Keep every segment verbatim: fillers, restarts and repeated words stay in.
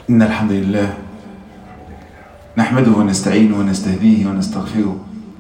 إن الحمد لله نحمده ونستعينه ونستهديه ونستغفره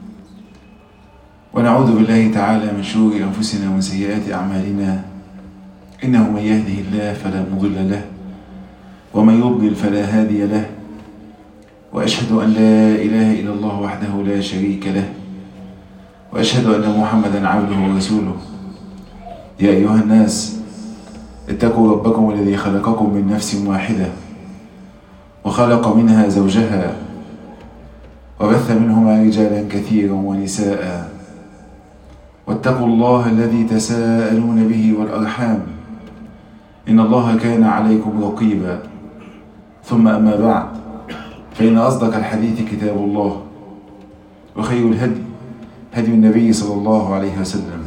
ونعوذ بالله تعالى من شرور أنفسنا ومن سيئات أعمالنا، إنه من يهده الله فلا مضل له ومن يضلل فلا هادي له، وأشهد أن لا إله إلا الله وحده لا شريك له، وأشهد أن محمدا عبده ورسوله. يا أيها الناس اتقوا ربكم الذي خلقكم من نفس واحدة وخلق منها زوجها وبث منهما رجالا كثيرا ونساء، واتقوا الله الذي تساءلون به والأرحام إن الله كان عليكم رقيبا. ثم أما بعد، فإن أصدق الحديث كتاب الله، وخير الهدي هدي النبي صلى الله عليه وسلم.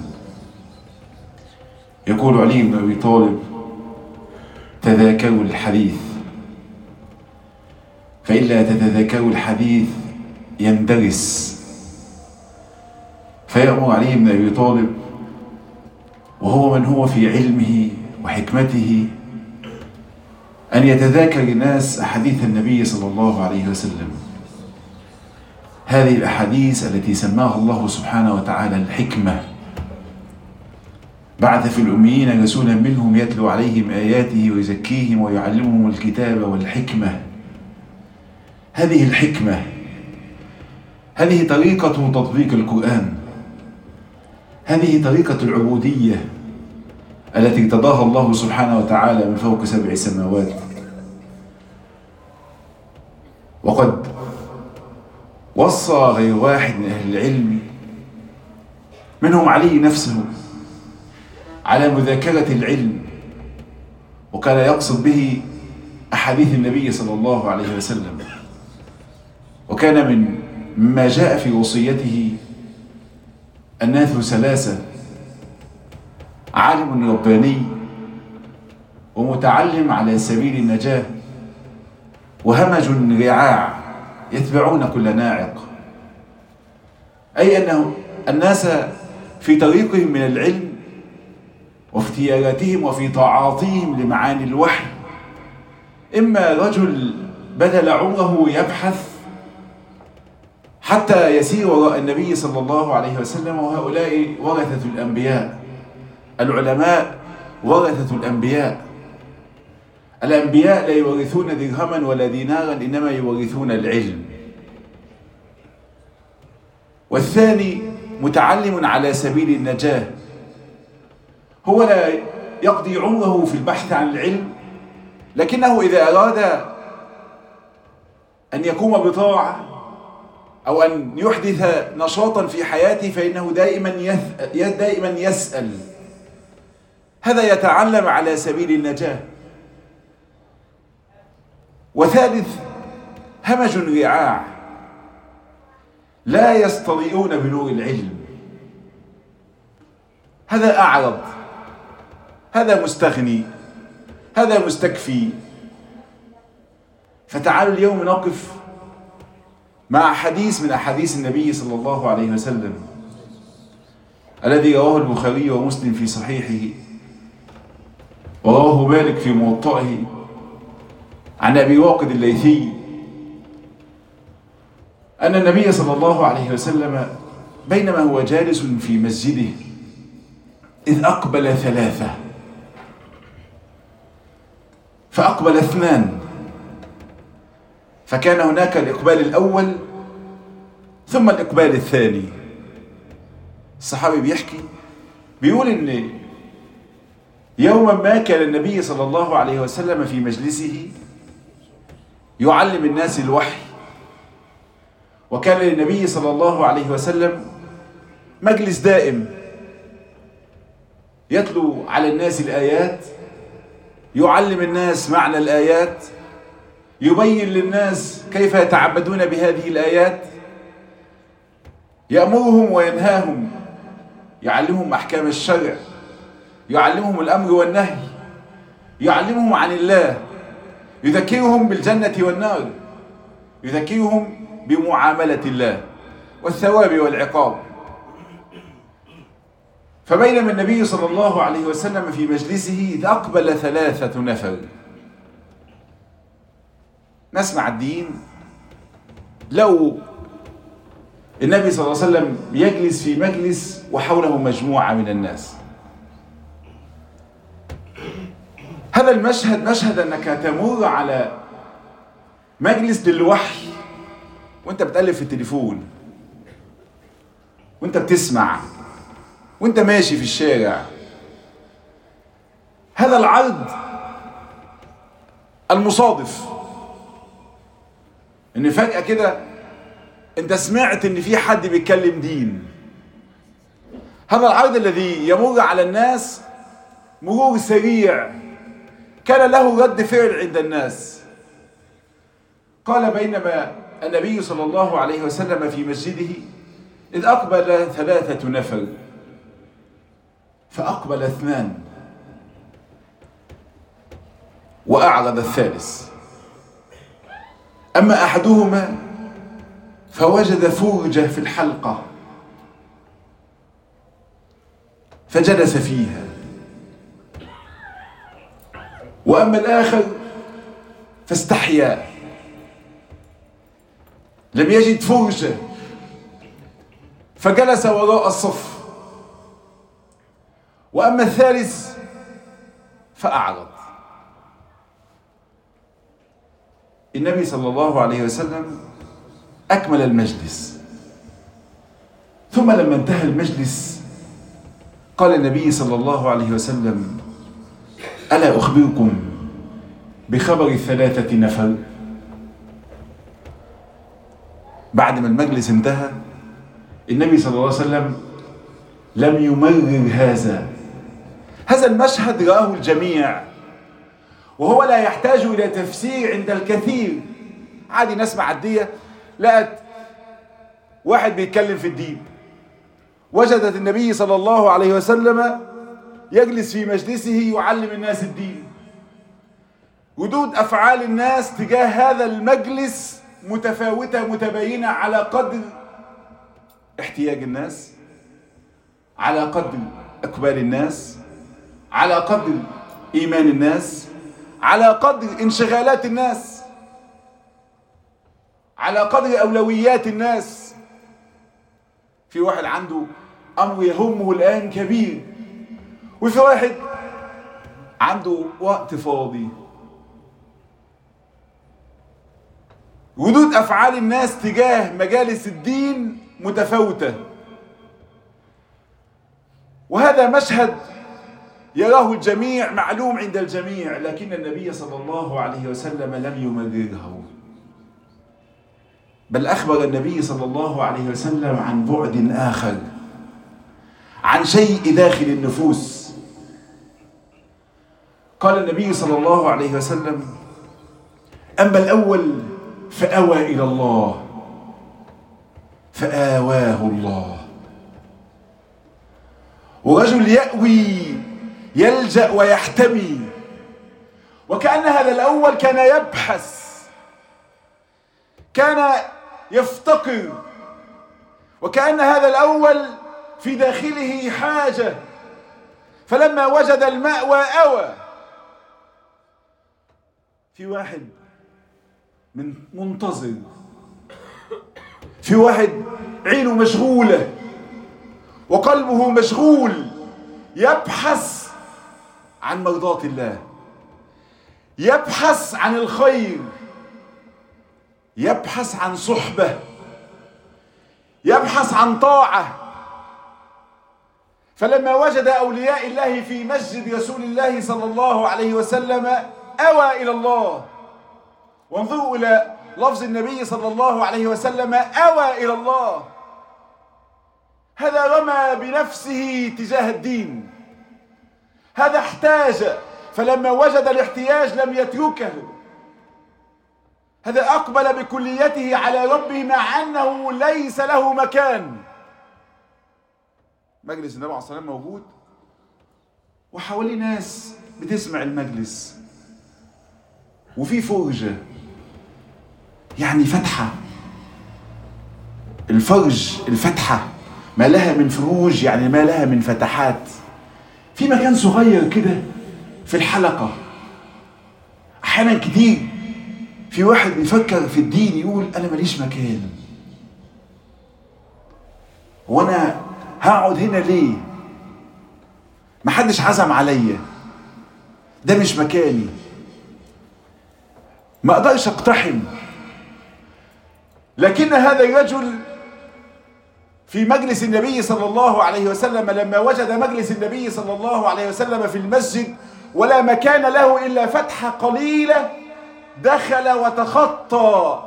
يقول علي بن أبي طالب: تذاكروا الحديث، فإلا تتذاكروا الحديث يندرس. فيأمر علي بن أبي طالب وهو من هو في علمه وحكمته أن يتذاكر الناس أحاديث النبي صلى الله عليه وسلم، هذه الأحاديث التي سماها الله سبحانه وتعالى الحكمة. بعث في الأميين رسولا منهم يتلو عليهم آياته ويزكيهم ويعلمهم الكتاب والحكمة. هذه الحكمة، هذه طريقة تطبيق القرآن، هذه طريقة العبودية التي ارتضاها الله سبحانه وتعالى من فوق سبع سماوات. وقد وصى غير واحد من أهل العلم منهم علي نفسه على مذاكرة العلم، وكان يقصد به أحاديث النبي صلى الله عليه وسلم. وكان من مما جاء في وصيته الناس ثلاثة: عالم رباني، ومتعلم على سبيل النجاة، وهمج رعاع يتبعون كل ناعق. أي أنه الناس في طريقهم من العلم وفي اختياراتهم وفي تعاطيهم لمعاني الوحي، إما رجل بذل عمره يبحث حتى يسير وراء النبي صلى الله عليه وسلم، وهؤلاء ورثة الأنبياء. العلماء ورثة الأنبياء. الأنبياء لا يورثون درهما ولا دينارا، إنما يورثون العلم. والثاني متعلم على سبيل النجاة، هو لا يقضي عمره في البحث عن العلم، لكنه إذا أراد أن يقوم بطاعة أو أن يحدث نشاطا في حياته فإنه دائما دائما يسأل. هذا يتعلم على سبيل النجاة. وثالث همج رعاع، لا يستضيئون بنور العلم. هذا أعرض، هذا مستغني، هذا مستكفي. فتعالوا اليوم نقف مع حديث من أحاديث النبي صلى الله عليه وسلم الذي رواه البخاري ومسلم في صحيحه، ورواه مالك في موطئه عن أبي واقد الليثي أن النبي صلى الله عليه وسلم بينما هو جالس في مسجده إذ أقبل ثلاثة، فأقبل اثنان، فكان هناك الإقبال الأول ثم الإقبال الثاني. الصحابي بيحكي بيقول إن يوما ما كان النبي صلى الله عليه وسلم في مجلسه يعلم الناس الوحي، وكان للنبي صلى الله عليه وسلم مجلس دائم يتلو على الناس الآيات، يعلم الناس معنى الآيات، يبين للناس كيف يتعبدون بهذه الآيات، يأمرهم وينهاهم، يعلمهم أحكام الشرع، يعلمهم الأمر والنهي، يعلمهم عن الله، يذكرهم بالجنة والنار، يذكرهم بمعاملة الله والثواب والعقاب. فبينما النبي صلى الله عليه وسلم في مجلسه إذ أقبل ثلاثة نفر، ناس معديين لو النبي صلى الله عليه وسلم يجلس في مجلس وحوله مجموعة من الناس. هذا المشهد مشهد أنك تمر على مجلس للوحي وانت بتقلب في التليفون، وانت بتسمع، وانت ماشي في الشارع. هذا العرض المصادف ان فجأة كده انت سمعت ان في حد بيتكلم دين. هذا العرض الذي يمر على الناس مرور سريع كان له رد فعل عند الناس. قال بينما النبي صلى الله عليه وسلم في مسجده إذ أقبل ثلاثة نفر فأقبل اثنان وأعرض الثالث. أما أحدهما فوجد فرجة في الحلقة فجلس فيها، وأما الآخر فاستحيا لم يجد فرجة فجلس وراء الصف، وأما الثالث فأعرض. النبي صلى الله عليه وسلم أكمل المجلس، ثم لما انتهى المجلس قال النبي صلى الله عليه وسلم ألا أخبركم بخبر الثلاثة نفر؟ بعد ما المجلس انتهى النبي صلى الله عليه وسلم لم يمرر هذا هذا المشهد رآه الجميع، وهو لا يحتاج إلى تفسير عند الكثير. عادي ناس معدية لقت واحد بيتكلم في الدين، وجدت النبي صلى الله عليه وسلم يجلس في مجلسه يعلم الناس الدين. ردود أفعال الناس تجاه هذا المجلس متفاوتة متباينة على قدر احتياج الناس، على قدر إقبال الناس، على قدر إيمان الناس، على قدر انشغالات الناس، على قدر أولويات الناس. في واحد عنده أمر يهمه الآن كبير، وفي واحد عنده وقت فاضي. ردود أفعال الناس تجاه مجالس الدين متفاوتة، وهذا مشهد يراه الجميع معلوم عند الجميع، لكن النبي صلى الله عليه وسلم لم يمرره، بل أخبر النبي صلى الله عليه وسلم عن بعد آخر، عن شيء داخل النفوس. قال النبي صلى الله عليه وسلم أما الأول فأوى إلى الله فآواه الله. ورجل يأوي يلجأ ويحتمي، وكأن هذا الأول كان يبحث، كان يفتقر، وكأن هذا الأول في داخله حاجة، فلما وجد المأوى أوى. في واحد من منتظر، في واحد عينه مشغولة وقلبه مشغول، يبحث عن مرضاة الله، يبحث عن الخير، يبحث عن صحبة، يبحث عن طاعة. فلما وجد أولياء الله في مسجد رسول الله صلى الله عليه وسلم أوى إلى الله. وانظروا إلى لفظ النبي صلى الله عليه وسلم أوى إلى الله. هذا رمى بنفسه تجاه الدين، هذا احتاج، فلما وجد الاحتياج لم يتركه، هذا أقبل بكليته على ربه مع أنه ليس له مكان. مجلس النبي عليه الصلاة والسلام موجود، وحواليه ناس بتسمع المجلس، وفي فرجة يعني فتحة. الفرج الفتحة ما لها من فروج يعني ما لها من فتحات. في مكان صغير كده في الحلقة، أحيانا كتير في واحد بيفكر في الدين يقول أنا ماليش مكان، وأنا هقعد هنا ليه؟ محدش عزم عليا، ده مش مكاني، ما أقدرش أقتحم. لكن هذا الرجل في مجلس النبي صلى الله عليه وسلم لما وجد مجلس النبي صلى الله عليه وسلم في المسجد ولا مكان له إلا فتحة قليلة، دخل وتخطى.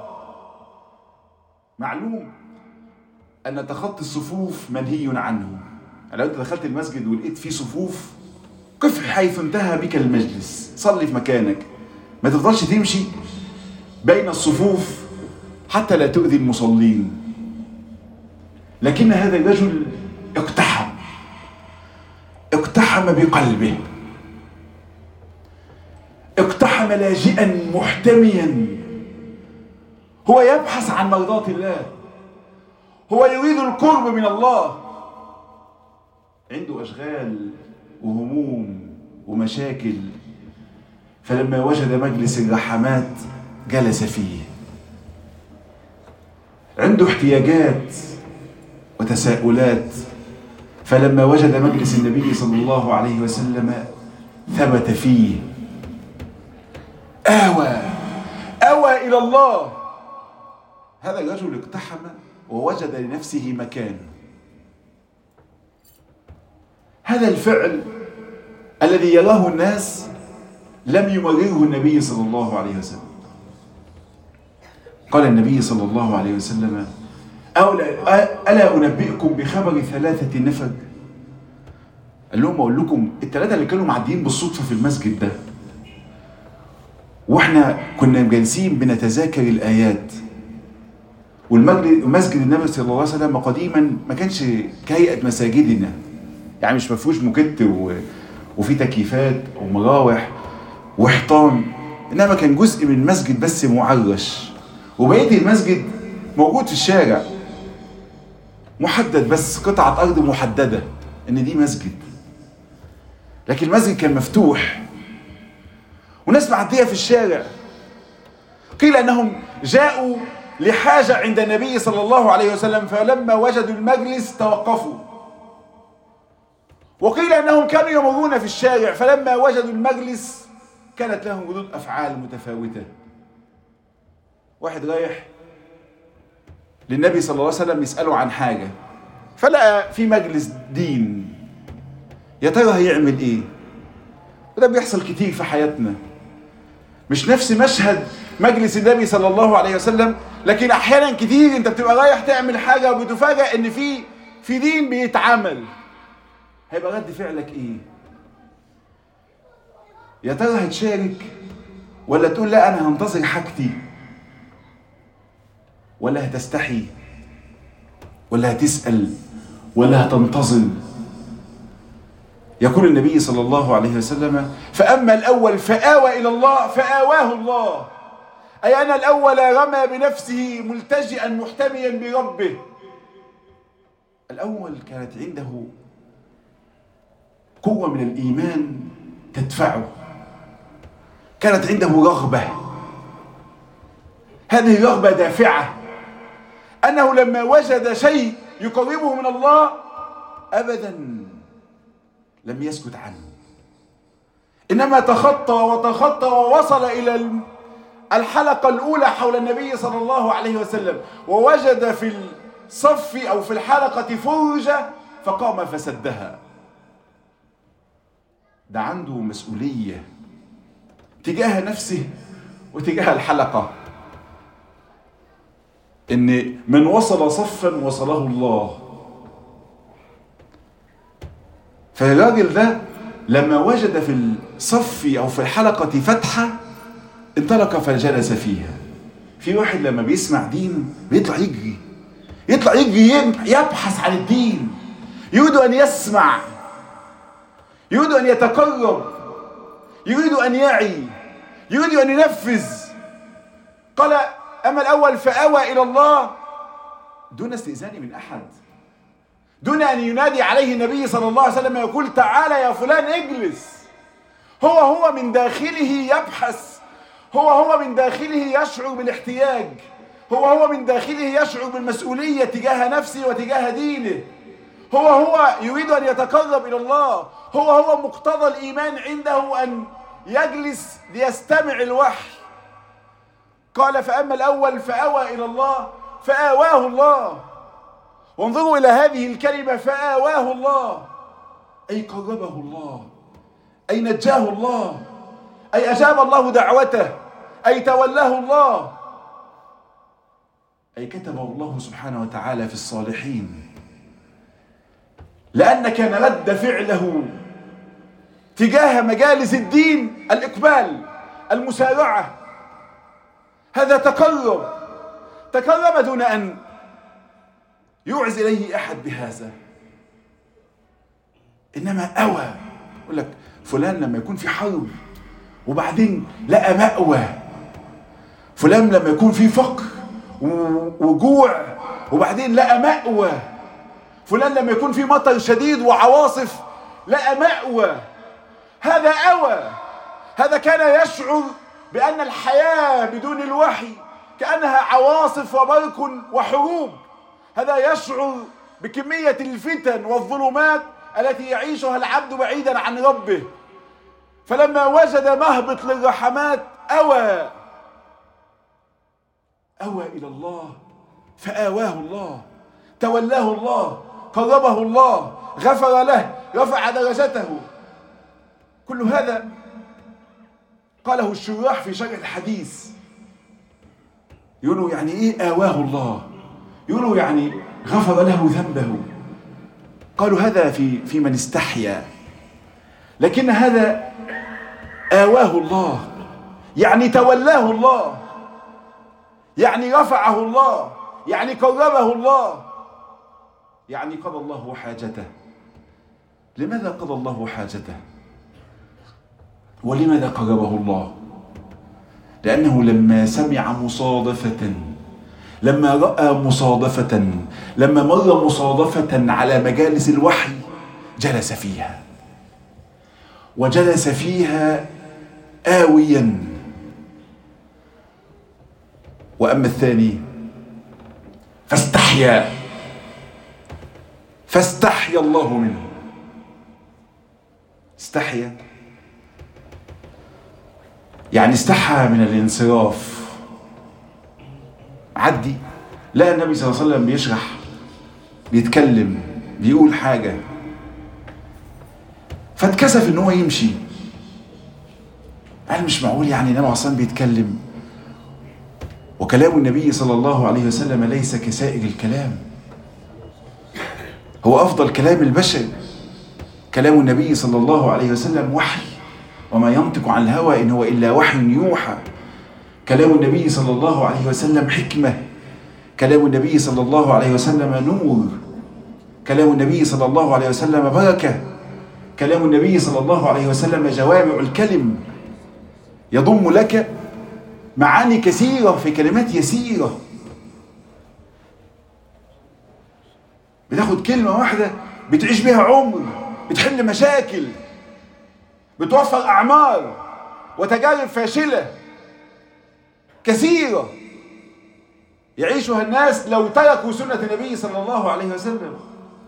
معلوم أن تخطي الصفوف منهي عنه. لو أنت دخلت المسجد ولقيت فيه صفوف، قف حيث انتهى بك المجلس، صلي في مكانك، ما تفضلش تمشي بين الصفوف حتى لا تؤذي المصلين. لكن هذا الرجل اقتحم اقتحم بقلبه، اقتحم لاجئا محتميا. هو يبحث عن مرضاة الله، هو يريد القرب من الله، عنده أشغال وهموم ومشاكل. فلما وجد مجلس الرحمات جلس فيه. عنده احتياجات وتساؤلات، فلما وجد مجلس النبي صلى الله عليه وسلم ثبت فيه، آوى آوى إلى الله. هذا الرجل اقتحم ووجد لنفسه مكان. هذا الفعل الذي يراه الناس لم يمرره النبي صلى الله عليه وسلم. قال النبي صلى الله عليه وسلم: ألا أنبئكم بخبر ثلاثة نفر؟ قال لهم: أقول لكم الثلاثة اللي كانوا معديين بالصدفة في المسجد ده، وإحنا كنا جالسين بنتذاكر الآيات. والمسجد النبي صلى الله عليه وسلم قديما ما كانش كهيئة مساجدنا، يعني مش مفهوش موكيت وفي تكييفات ومراوح وحيطان، إنما كان جزء من المسجد بس معرش، وبقية المسجد موجود في الشارع محدد، بس قطعة أرض محددة إن دي مسجد. لكن المسجد كان مفتوح وناس معدية في الشارع. قيل أنهم جاءوا لحاجة عند النبي صلى الله عليه وسلم، فلما وجدوا المجلس توقفوا. وقيل أنهم كانوا يمرون في الشارع، فلما وجدوا المجلس كانت لهم ردود أفعال متفاوتة. واحد رايح للنبي صلى الله عليه وسلم يسأله عن حاجة، فلقى في مجلس دين، يا ترى هيعمل ايه؟ وده بيحصل كتير في حياتنا، مش نفس مشهد مجلس النبي صلى الله عليه وسلم، لكن احيانا كتير انت بتبقى رايح تعمل حاجة وبتفاجأ ان في في دين بيتعمل. هيبقى رد فعلك ايه؟ يا ترى هتشارك ولا تقول لا انا هنتظر حاجتي، ولا هتستحي ولا هتسأل ولا هتنتظر؟ يقول النبي صلى الله عليه وسلم: فأما الأول فآوى إلى الله فآواه الله، أي أن الأول رمى بنفسه ملتجئا محتميا بربه. الأول كانت عنده قوة من الإيمان تدفعه، كانت عنده رغبة، هذه الرغبة دافعة، أنه لما وجد شيء يقربه من الله أبدا لم يسكت عنه، إنما تخطى وتخطى ووصل إلى الحلقة الأولى حول النبي صلى الله عليه وسلم، ووجد في الصف أو في الحلقة فرجة فقام فسدها. ده عنده مسؤولية تجاه نفسه وتجاه الحلقة، إن من وصل صفا وصله الله. فالراجل ده لما وجد في الصف أو في الحلقة فتحة انطلق فجلس فيها. في واحد لما بيسمع دين بيطلع يجري يطلع يجري يبحث عن الدين، يريد أن يسمع، يريد أن يتقرب، يريد أن يعي، يريد أن ينفذ. قال: أما الأول فآوى إلى الله دون استئذان من أحد، دون أن ينادي عليه النبي صلى الله عليه وسلم يقول: تعالى يا فلان اجلس. هو هو من داخله يبحث، هو هو من داخله يشعر بالاحتياج، هو هو من داخله يشعر بالمسؤولية تجاه نفسه وتجاه دينه، هو هو يريد أن يتقرب إلى الله، هو هو مقتضى الإيمان عنده أن يجلس ليستمع الوحي. قال فأما الأول فأوى إلى الله فآواه الله. وانظروا إلى هذه الكلمة فآواه الله، أي قربه الله، أي نجاه الله، أي أجاب الله دعوته، أي تولاه الله، أي كتبه الله سبحانه وتعالى في الصالحين. لأن كان رد فعله تجاه مجالس الدين الإقبال، المسارعة، هذا تقرب، تقرب دون أن يعز إليه أحد بهذا، إنما أوى. يقول لك فلان لما يكون في حرب وبعدين لقى مأوى، فلان لما يكون في فقر وجوع وبعدين لقى مأوى، فلان لما يكون في مطر شديد وعواصف لقى مأوى، هذا أوى. هذا كان يشعر بأن الحياة بدون الوحي كأنها عواصف وبرق وحروب، هذا يشعر بكمية الفتن والظلمات التي يعيشها العبد بعيدا عن ربه. فلما وجد مهبط للرحمات أوى أوى إلى الله فآواه الله، تولاه الله، قربه الله، غفر له، رفع درجته. كل هذا قاله الشراح في شرح الحديث، يقولوا يعني إيه آواه الله؟ يقولوا يعني غفر له ذنبه. قالوا هذا في في من استحيا، لكن هذا آواه الله يعني تولاه الله، يعني رفعه الله، يعني قربه الله، يعني قضى الله حاجته. لماذا قضى الله حاجته؟ ولماذا قربه الله؟ لأنه لما سمع مصادفة، لما رأى مصادفة، لما مر مصادفة على مجالس الوحي جلس فيها، وجلس فيها آويا. وأما الثاني فاستحيا، فاستحيا الله منه. استحيا يعني استحى من الانصراف. عدي لا النبي صلى الله عليه وسلم بيشرح، بيتكلم، بيقول حاجة، فاتكسف ان هو يمشي. قال مش معقول يعني النبي اصلا بيتكلم، وكلام النبي صلى الله عليه وسلم ليس كسائر الكلام، هو افضل كلام البشر. كلام النبي صلى الله عليه وسلم وحي، وما ينطق عن الهوى إن هو إلا وحي يوحى. كلام النبي صلى الله عليه وسلم حكمة، كلام النبي صلى الله عليه وسلم نور، كلام النبي صلى الله عليه وسلم بركة، كلام النبي صلى الله عليه وسلم جوامع الكلم، يضم لك معاني كثيرة في كلمات يسيرة. بتاخد كلمة واحدة بتعيش بها عمر، بتحل مشاكل، بتوفر أعمار وتجارب فاشلة كثيرة يعيشها الناس لو تركوا سنة النبي صلى الله عليه وسلم.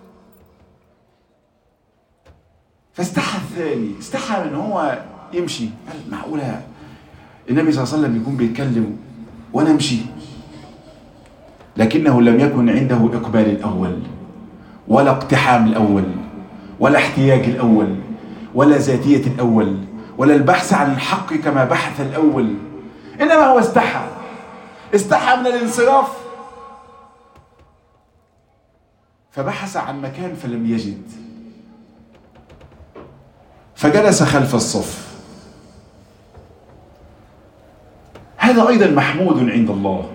فاستحى الثاني، استحى من هو يمشي. قال معقولة النبي صلى الله عليه وسلم يكون بيتكلم وأنا أمشي؟ لكنه لم يكن عنده إقبال الأول، ولا اقتحام الأول، ولا احتياج الأول، ولا ذاتية الأول، ولا البحث عن الحق كما بحث الأول، إنما هو استحى، استحى من الانصراف، فبحث عن مكان فلم يجد، فجلس خلف الصف. هذا أيضا محمود عند الله،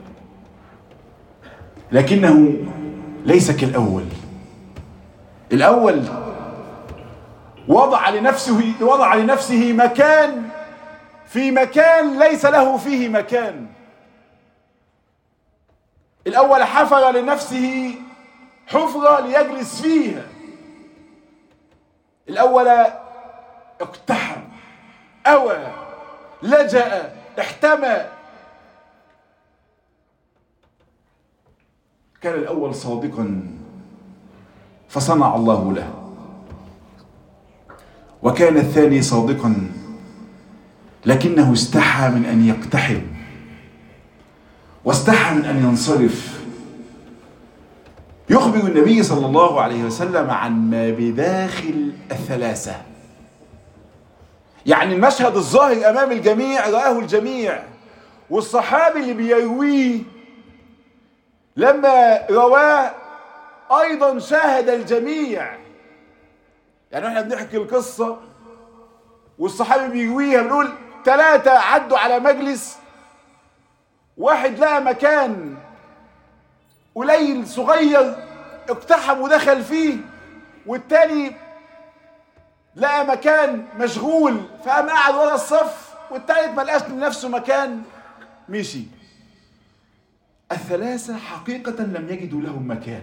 لكنه ليس كالأول. الأول وضع لنفسه وضع لنفسه مكان في مكان ليس له فيه مكان. الأول حفر لنفسه حفرة ليجلس فيها. الأول اقتحم، أوى، لجأ احتمى. كان الأول صادقا فصنع الله له، وكان الثاني صادقا لكنه استحى من أن يقتحم واستحى من أن ينصرف. يخبر النبي صلى الله عليه وسلم عن ما بداخل الثلاثة، يعني المشهد الظاهر أمام الجميع رآه الجميع، والصحابي اللي بيرويه لما رواه أيضا شاهد الجميع. يعني احنا بنحكي القصة والصحابي بيرويها، بنقول ثلاثة عدوا على مجلس واحد، لقى مكان قليل صغير اقتحم ودخل فيه، والتاني لقى مكان مشغول فقام قاعد ورا الصف، والتالت ما لقاش لنفسه مكان مشي. الثلاثة حقيقة لم يجدوا لهم مكان،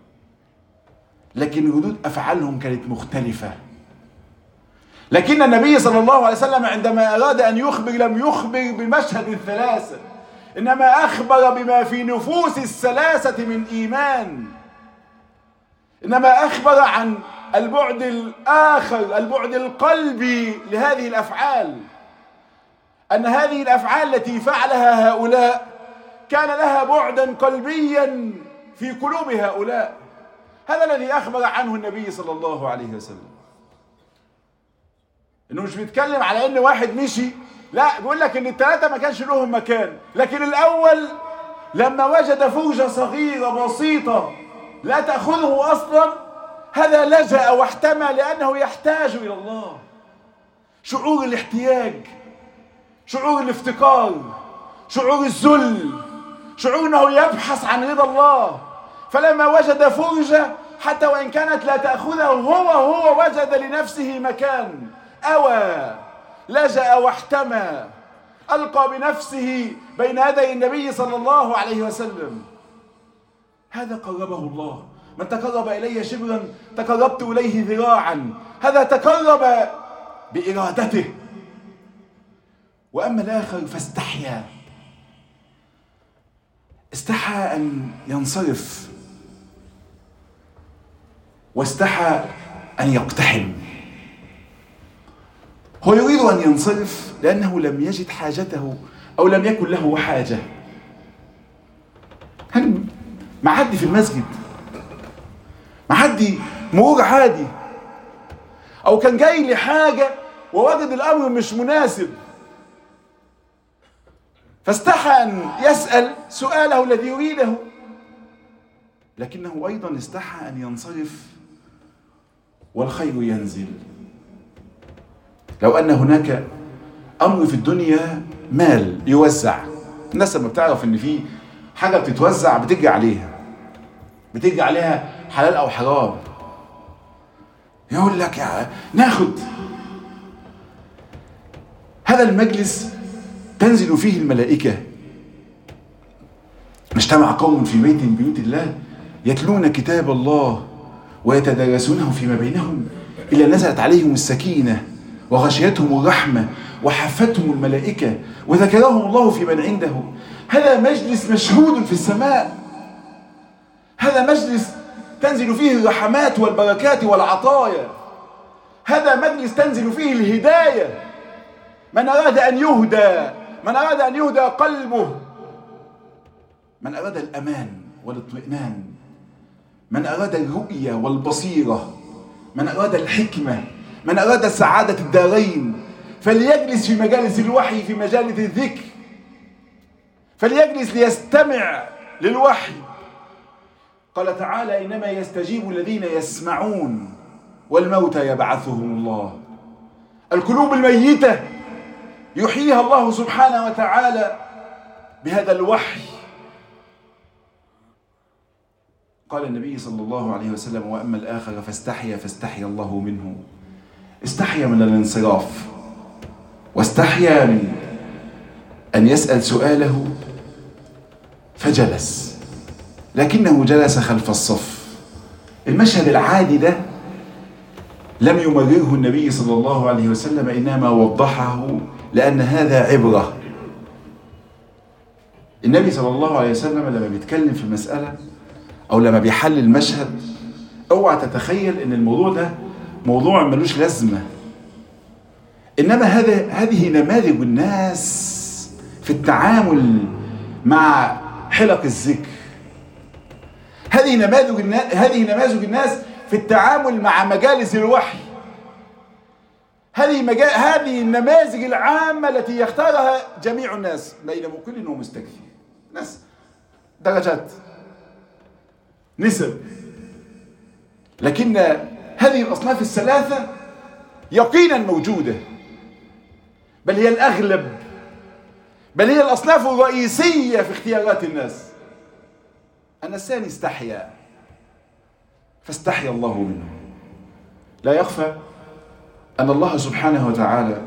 لكن ردود أفعالهم كانت مختلفة. لكن النبي صلى الله عليه وسلم عندما أراد أن يخبر لم يخبر بمشهد الثلاثة، إنما أخبر بما في نفوس الثلاثة من إيمان، إنما أخبر عن البعد الآخر، البعد القلبي لهذه الأفعال، أن هذه الأفعال التي فعلها هؤلاء كان لها بعدا قلبيا في قلوب هؤلاء. هذا الذي أخبر عنه النبي صلى الله عليه وسلم، إنه مش بيتكلم على إن واحد مشي، لا، بيقول لك إن الثلاثة ما كانش لهم مكان، لكن الأول لما وجد فرجة صغيرة بسيطة لا تأخذه أصلا، هذا لجأ واحتمى لأنه يحتاج إلى الله. شعور الاحتياج، شعور الافتقار، شعور الذل، شعور أنه يبحث عن رضا الله. فلما وجد فرجة حتى وإن كانت لا تأخذه هو هو وجد لنفسه مكان، أوى، لجأ واحتمى، ألقى بنفسه بين يدي النبي صلى الله عليه وسلم. هذا قربه الله. من تقرب إلي شبرا تقربت إليه ذراعا. هذا تقرب بإرادته. وأما الآخر فاستحيا، استحى أن ينصرف، واستحى أن يقتحم. هو يريد أن ينصرف لأنه لم يجد حاجته أو لم يكن له حاجة. هل معدي في المسجد، معدي مرور عادي، أو كان جاي لحاجة ووجد الأمر مش مناسب، فاستحى أن يسأل سؤاله الذي يريده، لكنه أيضا استحى أن ينصرف والخير ينزل. لو أن هناك أمر في الدنيا مال يوزع، الناس لما بتعرف أن في حاجة بتتوزع بتجي عليها، بتجي عليها حلال أو حرام، يقول لك يا ناخد. هذا المجلس تنزل فيه الملائكة. اجتمع قوم في بيت من بيوت الله يتلون كتاب الله ويتدارسونه فيما بينهم إلا نزلت عليهم السكينة وغشيتهم الرحمة وحفتهم الملائكة وذكرهم الله في من عنده. هذا مجلس مشهود في السماء، هذا مجلس تنزل فيه الرحمات والبركات والعطايا، هذا مجلس تنزل فيه الهداية. من أراد أن يهدى، من أراد أن يهدى قلبه، من أراد الأمان والاطمئنان، من أراد الرؤية والبصيرة، من أراد الحكمة، من أراد سعادة الدارين، فليجلس في مجالس الوحي، في مجالس الذكر، فليجلس ليستمع للوحي. قال تعالى: إنما يستجيب الذين يسمعون والموتى يبعثهم الله. القلوب الميتة يحييها الله سبحانه وتعالى بهذا الوحي. قال النبي صلى الله عليه وسلم: وأما الآخر فاستحيا فاستحيا الله منه. استحيا من الانصراف، واستحيا من أن يسأل سؤاله فجلس، لكنه جلس خلف الصف. المشهد العادي ده لم يمرره النبي صلى الله عليه وسلم، إنما وضحه لأن هذا عبرة النبي صلى الله عليه وسلم لما بيتكلم في مسألة أو لما بيحلل مشهد، اوعى تتخيل ان الموضوع ده موضوع ملوش لازمة، إنما هذا هذه نماذج الناس في التعامل مع حلق الذكر. هذه نماذج الناس هذه نماذج الناس في التعامل مع مجالس الوحي. هذه مجال هذه النماذج العامة التي يختارها جميع الناس بين مقل ومستكثر. ناس درجات نسب، لكن هذه الأصناف الثلاثة يقينا موجودة، بل هي الأغلب، بل هي الأصناف الرئيسية في اختيارات الناس. أن الثاني استحيا فاستحيا الله منه. لا يخفى أن الله سبحانه وتعالى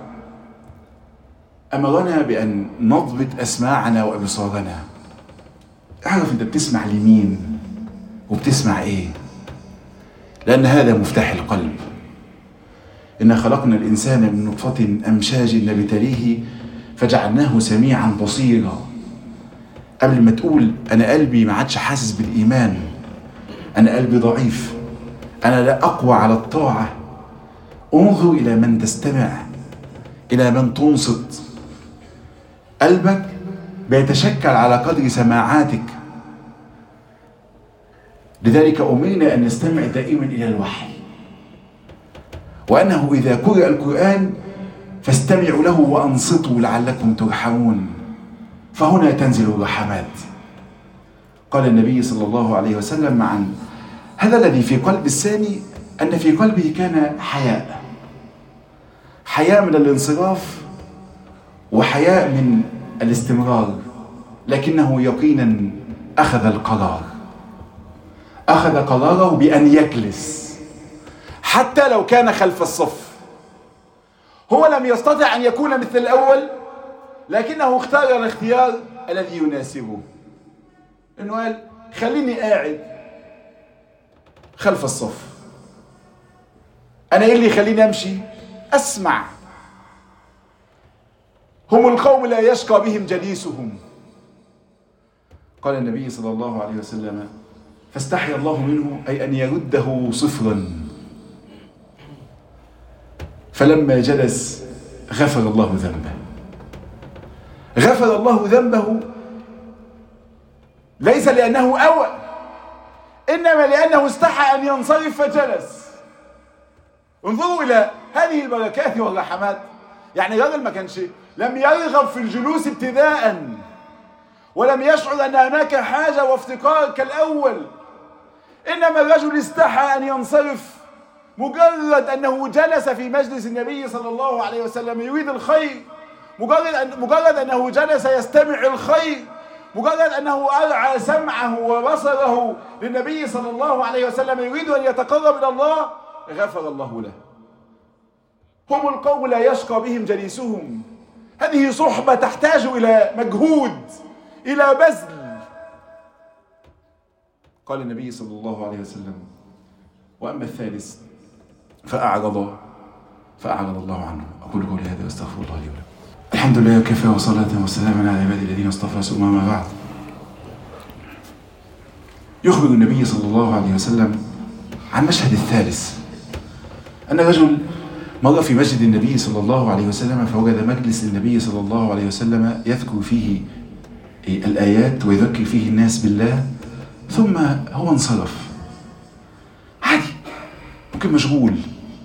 أمرنا بأن نضبط أسماعنا وأبصارنا. اعرف أنت بتسمع لمين وبتسمع إيه، لأن هذا مفتاح القلب. إنا خلقنا الإنسان من نطفة أمشاج نبتليه فجعلناه سميعا بصيرا. قبل ما تقول أنا قلبي ما عادش حاسس بالإيمان، أنا قلبي ضعيف، أنا لا أقوى على الطاعة، انظر إلى من تستمع، إلى من تنصت. قلبك بيتشكل على قدر سماعاتك. لذلك أمرنا أن نستمع دائما إلى الوحي، وأنه إذا قرأ القرآن فاستمعوا له وأنصتوا لعلكم ترحمون، فهنا تنزل الرحمات. قال النبي صلى الله عليه وسلم عن هذا الذي في قلب الثاني أن في قلبه كان حياء، حياء من الانصراف وحياء من الاستمرار، لكنه يقينا أخذ القرار، أخذ قراره بأن يجلس حتى لو كان خلف الصف. هو لم يستطع أن يكون مثل الأول، لكنه اختار الاختيار الذي يناسبه، إنه قال خليني قاعد خلف الصف. أنا إيه اللي يخليني أمشي؟ أسمع. هم القوم لا يشقى بهم جليسهم. قال النبي صلى الله عليه وسلم فاستحيا الله منه، أي أن يرده صفرا. فلما جلس غفر الله ذنبه. غفر الله ذنبه ليس لأنه أوى، إنما لأنه استحى أن ينصرف فجلس. انظروا إلى هذه البركات والرحمات. يعني الرجل ما كانش لم يرغب في الجلوس ابتداء، ولم يشعر أن هناك حاجة وافتقار كالأول، إنما الرجل استحى أن ينصرف. مجرد أنه جلس في مجلس النبي صلى الله عليه وسلم يريد الخير، مجرد, أن مجرد أنه جلس يستمع الخير، مجرد أنه أرعى سمعه وبصره للنبي صلى الله عليه وسلم يريد أن يتقرب إلى الله، غفر الله له. هم القوم لا يشقى بهم جليسهم. هذه صحبة تحتاج إلى مجهود، إلى بذل. قال النبي صلى الله عليه وسلم وأما الثالث فأعرض فأعرض الله عنه. أقول قولي هذا واستغفر الله لي ولكم. الحمد لله وكفى وصلاة وسلاما على عباده الذين اصطفى، ثم ما بعد. يخبر النبي صلى الله عليه وسلم عن مشهد الثالث، أن رجل مر في مسجد النبي صلى الله عليه وسلم فوجد مجلس النبي صلى الله عليه وسلم يذكر فيه الآيات ويذكر فيه الناس بالله، ثم هو انصرف. عادي، ممكن مشغول،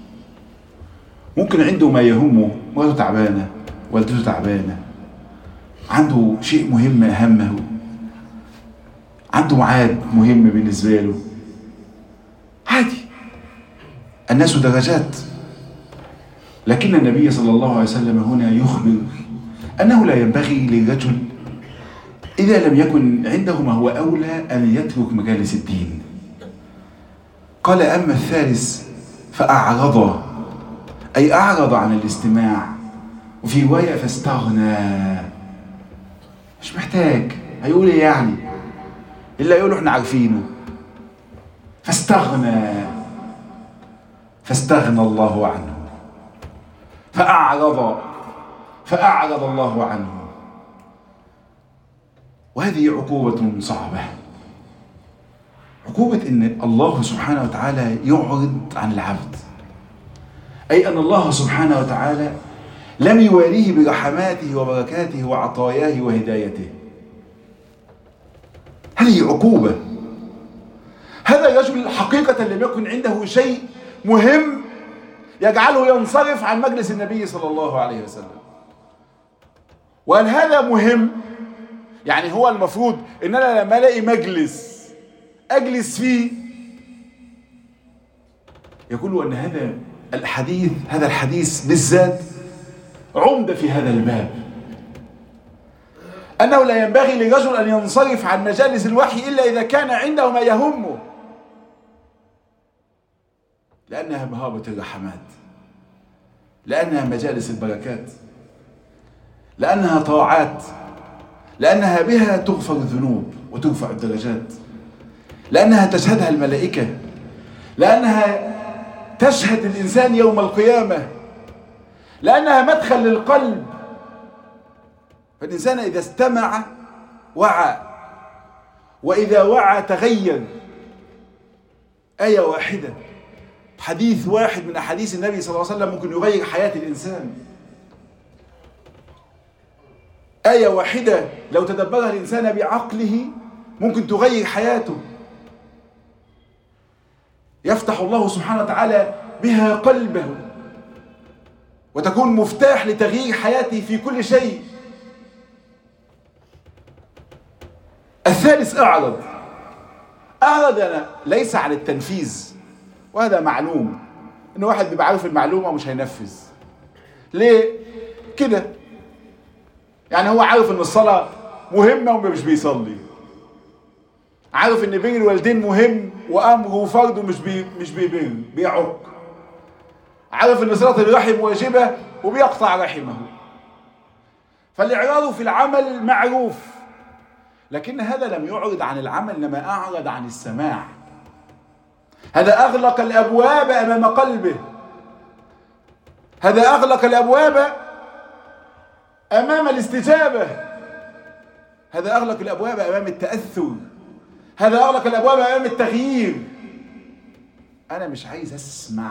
ممكن عنده ما يهمه، مراته تعبانة، والدته تعبانة، عنده شيء مهم أهمه، عنده ميعاد مهم بالنسبة له. عادي، الناس درجات. لكن النبي صلى الله عليه وسلم هنا يخبر أنه لا ينبغي للرجل إذا لم يكن عنده ما هو أولى أن يترك مجالس الدين. قال أما الثالث فأعرض، أي أعرض عن الاستماع. وفي رواية فاستغنى، مش محتاج، هيقول إيه يعني؟ إلا يقولوا إحنا عارفينه. فاستغنى فاستغنى الله عنه. فأعرض فأعرض الله عنه. وهذه عقوبة صعبة، عقوبة إن الله سبحانه وتعالى يعرض عن العبد، أي أن الله سبحانه وتعالى لم يواليه برحماته وبركاته وعطاياه وهدايته. هذه عقوبة. هذا الرجل حقيقة لم يكن عنده شيء مهم يجعله ينصرف عن مجلس النبي صلى الله عليه وسلم. وهل هذا مهم؟ يعني هو المفروض إن أنا لما ألاقي مجلس أجلس فيه، يقول أن هذا الحديث هذا الحديث بالذات عمدة في هذا الباب، أنه لا ينبغي لرجل أن ينصرف عن مجالس الوحي إلا إذا كان عنده ما يهمه، لأنها مهابة الرحمات، لأنها مجالس البركات، لأنها طاعات، لأنها بها تغفر الذنوب وترفع الدرجات، لأنها تشهدها الملائكة، لأنها تشهد الإنسان يوم القيامة، لأنها مدخل للقلب. فالإنسان إذا استمع وعى، وإذا وعى تغير. آية واحدة، حديث واحد من أحاديث النبي صلى الله عليه وسلم ممكن يغير حياة الإنسان. آية واحدة لو تدبرها الإنسان بعقله ممكن تغير حياته. يفتح الله سبحانه وتعالى بها قلبه، وتكون مفتاح لتغيير حياته في كل شيء. الثالث أعرض. أعرض أنا ليس عن التنفيذ، وهذا معلوم إن واحد بيبقى عارف المعلومة ومش هينفذ. ليه؟ كده يعني هو عارف إن الصلاة مهمة ومش بيصلي، عارف إن بر الوالدين مهم وأمره وفرضه مش بي مش بيبر، بيعق، عارف إن صلة الرحم واجبة وبيقطع رحمه. فالإعراض في العمل معروف، لكن هذا لم يعرض عن العمل، إنما أعرض عن السماع. هذا أغلق الأبواب أمام قلبه، هذا أغلق الأبواب أمام الاستجابة، هذا أغلق الأبواب أمام التأثر، هذا أغلق الأبواب أمام التغيير. أنا مش عايز أسمع.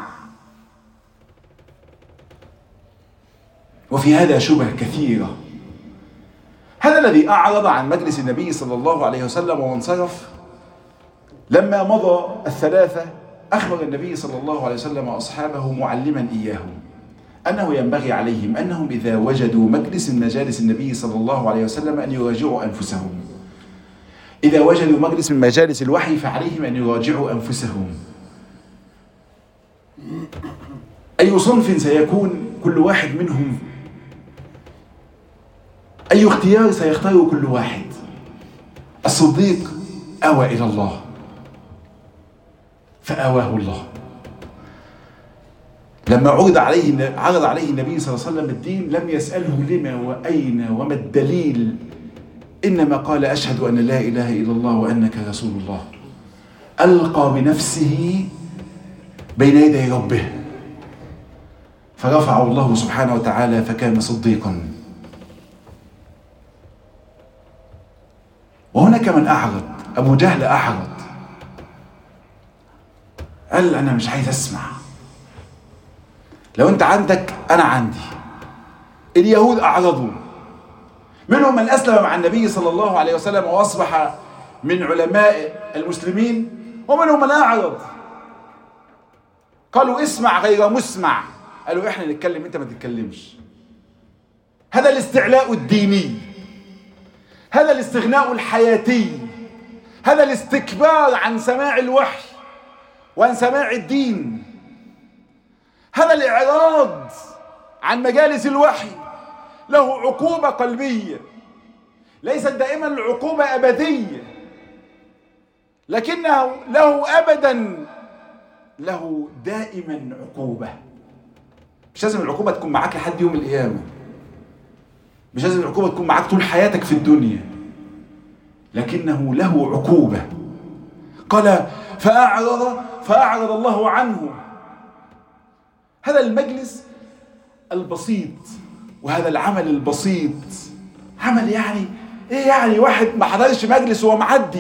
وفي هذا شبه كثيرة. هذا الذي أعرض عن مجلس النبي صلى الله عليه وسلم وانصرف، لما مضى الثلاثة أخبر النبي صلى الله عليه وسلم أصحابه معلما إياهم أنه ينبغي عليهم أنهم إذا وجدوا مجلس من مجالس النبي صلى الله عليه وسلم أن يراجعوا أنفسهم. إذا وجدوا مجلس من مجالس الوحي فعليهم أن يراجعوا أنفسهم. أي صنف سيكون كل واحد منهم، أي اختيار سيختاره كل واحد. الصديق أوى إلى الله فآواه الله. لما عرض عليه عرض عليه النبي صلى الله عليه وسلم الدين لم يسأله لما وأين وما الدليل، إنما قال أشهد أن لا إله إلا الله وأنك رسول الله. ألقى بنفسه بين يدي ربه فرفعه الله سبحانه وتعالى فكان صديقا. وهناك من أعرض. أبو جهل أعرض، قال أنا مش عايز أسمع. لو أنت عندك أنا عندي. اليهود أعرضوا، منهم من أسلم مع النبي صلى الله عليه وسلم وأصبح من علماء المسلمين، ومنهم من أعرض قالوا اسمع غير مسمع، قالوا إحنا نتكلم أنت ما تتكلمش. هذا الاستعلاء الديني، هذا الاستغناء الحياتي، هذا الاستكبار عن سماع الوحي وعن سماع الدين، هذا الإعراض عن مجالس الوحي له عقوبة قلبية. ليست دائما العقوبة أبدية، لكنه له أبدا له دائما عقوبة. مش لازم العقوبة تكون معاك لحد يوم القيامة، مش لازم العقوبة تكون معاك طول حياتك في الدنيا، لكنه له عقوبة. قال فأعرض فأعرض الله عنه. هذا المجلس البسيط وهذا العمل البسيط، عمل يعني ايه يعني واحد ما حضرش مجلس وهو معدي؟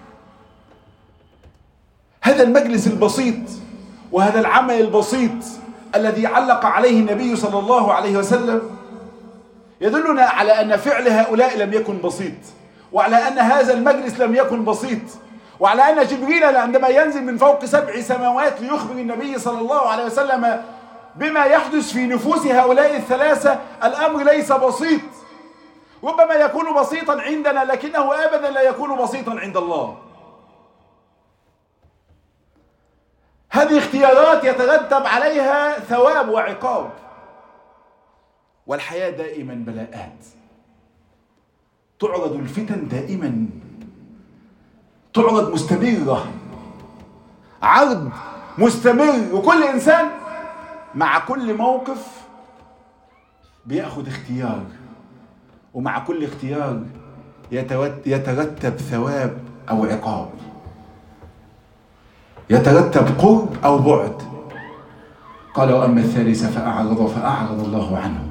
هذا المجلس البسيط وهذا العمل البسيط الذي علق عليه النبي صلى الله عليه وسلم يدلنا على أن فعل هؤلاء لم يكن بسيط، وعلى أن هذا المجلس لم يكن بسيط، وعلى أن جبريل عندما ينزل من فوق سبع سماوات ليخبر النبي صلى الله عليه وسلم بما يحدث في نفوس هؤلاء الثلاثة، الأمر ليس بسيط. ربما يكون بسيطا عندنا لكنه أبدا لا يكون بسيطا عند الله. هذه اختيارات يترتب عليها ثواب وعقاب، والحياة دائما بلاءات، تعرض الفتن دائما، تعرض مستمرة، عرض مستمر، وكل إنسان مع كل موقف بيأخذ اختيار، ومع كل اختيار يترتب ثواب أو عقاب، يترتب قرب أو بعد. قال وأما الثالثة فأعرض فأعرض الله عنه.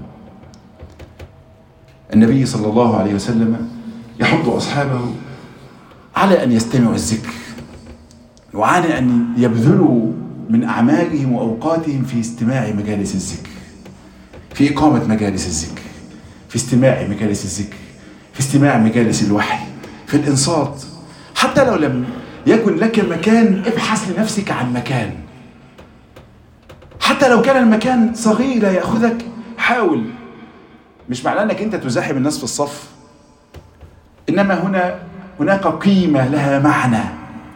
النبي صلى الله عليه وسلم يحض أصحابه على أن يستمعوا الذكر، وعلى أن يبذلوا من أعمالهم وأوقاتهم في استماع مجالس الذكر، في إقامة مجالس الذكر، في استماع مجالس الذكر، في استماع مجالس الوحي، في الإنصات. حتى لو لم يكن لك مكان، ابحث لنفسك عن مكان. حتى لو كان المكان صغير لا يأخذك، حاول. مش معناه أنك أنت تزاحم الناس في الصف، إنما هنا هناك قيمة لها معنى،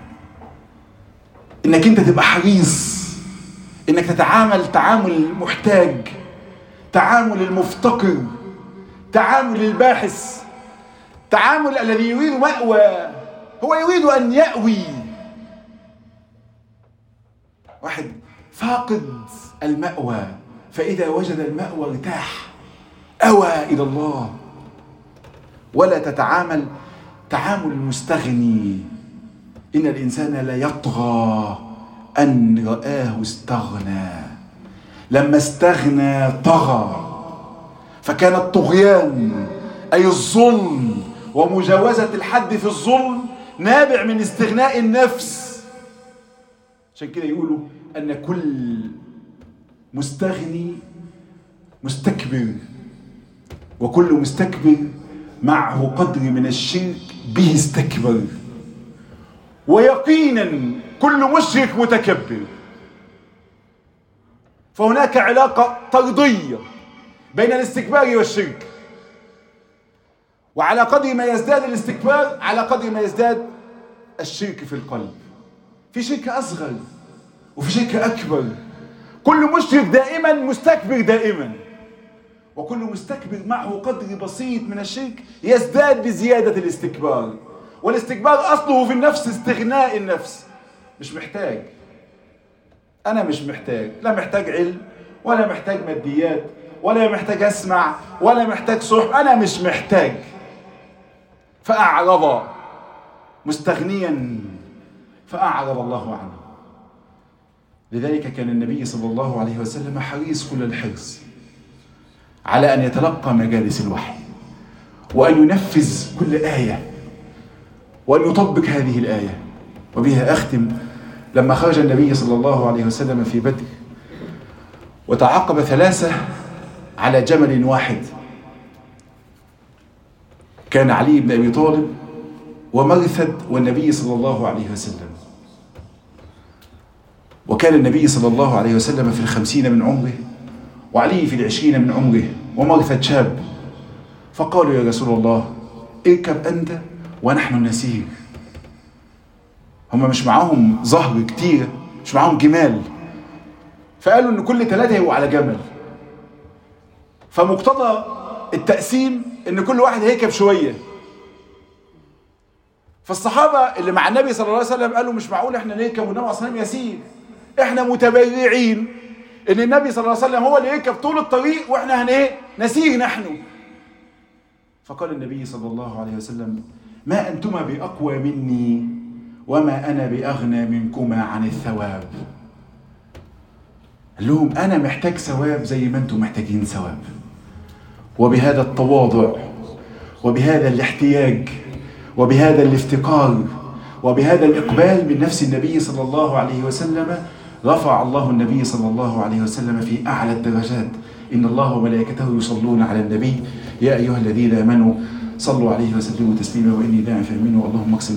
إنك أنت تبقى حريص، إنك تتعامل تعامل المحتاج، تعامل المفتقر، تعامل الباحث، تعامل الذي يريد مأوى، هو يريد أن يأوي. واحد فاقد المأوى، فإذا وجد المأوى ارتاح، أوى إلى الله. ولا تتعامل تعامل المستغني، إن الإنسان لا يطغى أن رآه استغنى. لما استغنى طغى، فكان الطغيان أي الظلم ومجاوزة الحد في الظلم نابع من استغناء النفس. عشان كده يقولوا أن كل مستغني مستكبر، وكل مستكبر معه قدر من الشرك به استكبر، ويقينا كل مشرك متكبر. فهناك علاقة طردية بين الاستكبار والشرك، وعلى قدر ما يزداد الاستكبار على قدر ما يزداد الشرك في القلب. في شرك أصغر وفي شرك أكبر. كل مشرك دائما مستكبر دائما، وكل مستكبر معه قدر بسيط من الشرك يزداد بزيادة الاستكبار. والاستكبار أصله في النفس استغناء النفس. مش محتاج، أنا مش محتاج، لا محتاج علم ولا محتاج ماديات ولا محتاج أسمع ولا محتاج صحب، أنا مش محتاج. فأعرض مستغنيا فأعرض الله عنه. لذلك كان النبي صلى الله عليه وسلم حريص كل الحرص على أن يتلقى مجالس الوحي، وأن ينفذ كل آية، وأن يطبق هذه الآية. وبها أختم. لما خرج النبي صلى الله عليه وسلم في بدر وتعاقب ثلاثة على جمل واحد، كان علي بن أبي طالب ومرثد والنبي صلى الله عليه وسلم. وكان النبي صلى الله عليه وسلم في الخمسين من عمره، وعلي في العشرين من عمره، ومرثد شاب. فقالوا يا رسول الله اركب أنت ونحن نسير. هم مش معاهم ظهر كتير، مش معاهم جمال، فقالوا ان كل ثلاثة يبقوا على جمل. فمقتضى التقسيم ان كل واحد هيركب شوية. فالصحابة اللي مع النبي صلى الله عليه وسلم قالوا مش معقول احنا نركب والنبي صلى الله عليه وسلم يسير، احنا متبرعين ان النبي صلى الله عليه وسلم هو اللي يركب طول الطريق واحنا هن ايه نسير نحن. فقال النبي صلى الله عليه وسلم ما أنتما بأقوى مني وما أنا بأغنى منكما عن الثواب. قال لهم أنا محتاج ثواب زي ما أنتم محتاجين ثواب. وبهذا التواضع وبهذا الاحتياج وبهذا الافتقار وبهذا الإقبال من نفس النبي صلى الله عليه وسلم رفع الله النبي صلى الله عليه وسلم في أعلى الدرجات. إن الله وملائكته يصلون على النبي يا أيها الذين آمنوا صلوا عليه وسلموا تسليما وإني لا أفهم منه اللهم اقسم